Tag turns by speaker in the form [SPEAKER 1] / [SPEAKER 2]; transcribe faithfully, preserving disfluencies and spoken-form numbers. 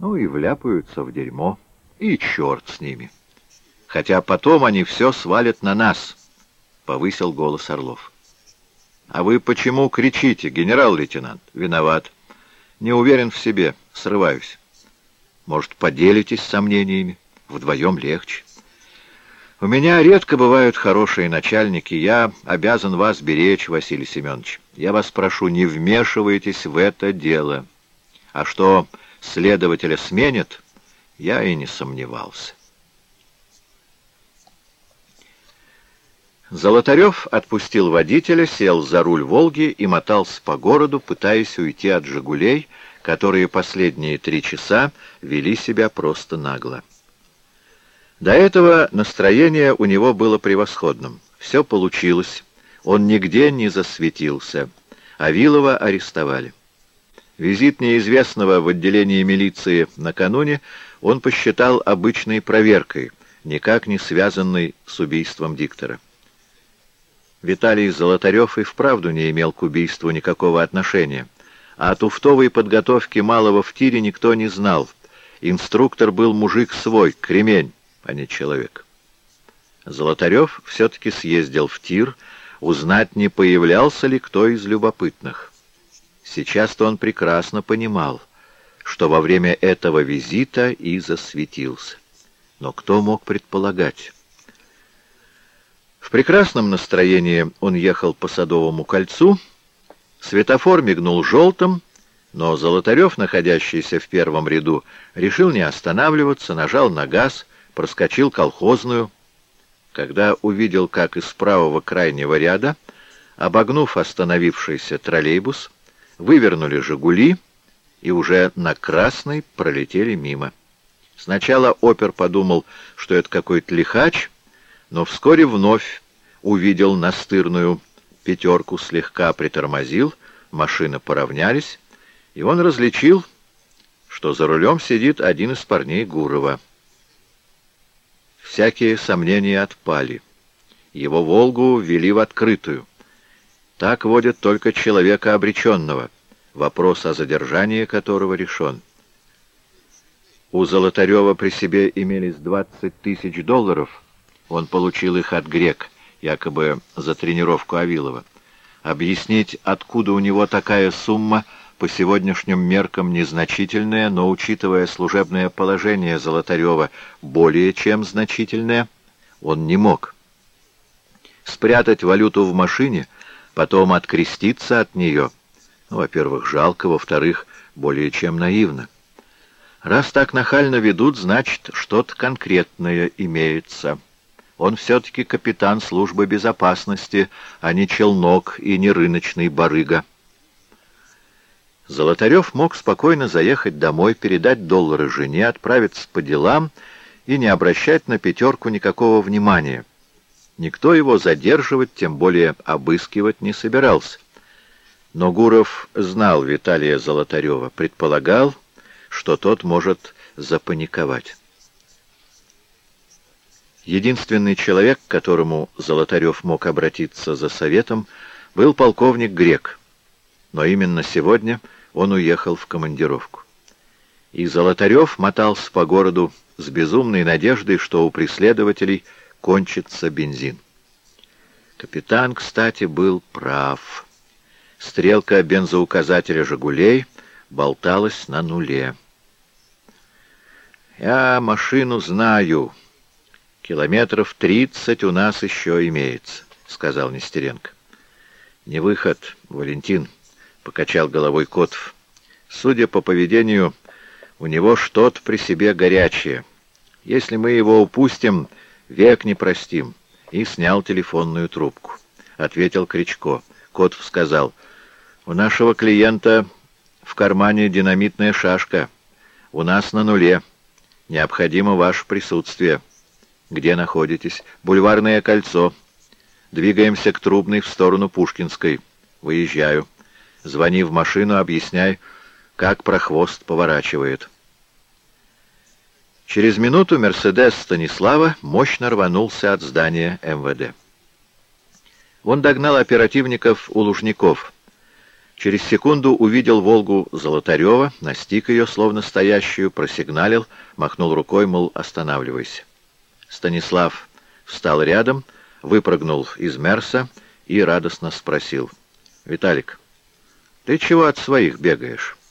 [SPEAKER 1] Ну и вляпаются в дерьмо. И черт с ними. Хотя потом они все свалят на нас, — повысил голос Орлов. А вы почему кричите, генерал-лейтенант? Виноват. Не уверен в себе, срываюсь. Может, поделитесь сомнениями? Вдвоем легче. У меня редко бывают хорошие начальники. Я обязан вас беречь, Василий Семенович. Я вас прошу, не вмешивайтесь в это дело. А что следователя сменят, я и не сомневался. Золотарев отпустил водителя, сел за руль «Волги» и мотался по городу, пытаясь уйти от «Жигулей», которые последние три часа вели себя просто нагло. До этого настроение у него было превосходным. Все получилось, он нигде не засветился. Авилова арестовали. Визит неизвестного в отделении милиции накануне он посчитал обычной проверкой, никак не связанной с убийством диктора. Виталий Золотарев и вправду не имел к убийству никакого отношения, а о туфтовой подготовке малого в тире никто не знал. Инструктор был мужик свой, кремень, а не человек. Золотарев все-таки съездил в тир, узнать, не появлялся ли кто из любопытных. Сейчас-то он прекрасно понимал, что во время этого визита и засветился. Но кто мог предполагать? В прекрасном настроении он ехал по Садовому кольцу, светофор мигнул желтым, но Золотарев, находящийся в первом ряду, решил не останавливаться, нажал на газ, проскочил колхозную. Когда увидел, как из правого крайнего ряда, обогнув остановившийся троллейбус, вывернули «Жигули» и уже на красной пролетели мимо. Сначала опер подумал, что это какой-то лихач, но вскоре вновь увидел настырную пятерку, слегка притормозил, машины поравнялись, и он различил, что за рулем сидит один из парней Гурова. Всякие сомнения отпали. Его «Волгу» ввели в открытую. Так водят только человека обреченного, вопрос о задержании которого решен. У Золотарева при себе имелись двадцать тысяч долларов. Он получил их от грек, якобы за тренировку Авилова. Объяснить, откуда у него такая сумма, по сегодняшним меркам незначительная, но, учитывая служебное положение Золотарева, более чем значительное, он не мог. Спрятать валюту в машине, потом откреститься от нее, ну, во-первых, жалко, во-вторых, более чем наивно. Раз так нахально ведут, значит, что-то конкретное имеется. Он все-таки капитан службы безопасности, а не челнок и не рыночный барыга. Золотарев мог спокойно заехать домой, передать доллары жене, отправиться по делам и не обращать на пятерку никакого внимания. Никто его задерживать, тем более обыскивать, не собирался. Но Гуров знал Виталия Золотарева, предполагал, что тот может запаниковать. Единственный человек, к которому Золотарев мог обратиться за советом, был полковник Грек. Но именно сегодня он уехал в командировку. И Золотарев мотался по городу с безумной надеждой, что у преследователей кончится бензин. Капитан, кстати, был прав. Стрелка бензоуказателя «Жигулей» болталась на нуле. «Я машину знаю. Километров тридцать у нас еще имеется», — сказал Нестеренко. «Не выход, Валентин», — покачал головой Котов. «Судя по поведению, у него что-то при себе горячее. Если мы его упустим, век не простим». И снял телефонную трубку. Ответил Кричко. Котов сказал: «У нашего клиента в кармане динамитная шашка. У нас на нуле. Необходимо ваше присутствие». «Где находитесь?» «Бульварное кольцо. Двигаемся к Трубной в сторону Пушкинской. Выезжаю. Звони в машину, объясняй, как прохвост поворачивает». Через минуту «Мерседес» Станислава мощно рванулся от здания эм вэ дэ. Он догнал оперативников у Лужников. Через секунду увидел «Волгу» Золотарева, настиг ее, словно стоящую, просигналил, махнул рукой, мол, останавливайся. Станислав встал рядом, выпрыгнул из «Мерса» и радостно спросил: «Виталик, ты чего от своих бегаешь?»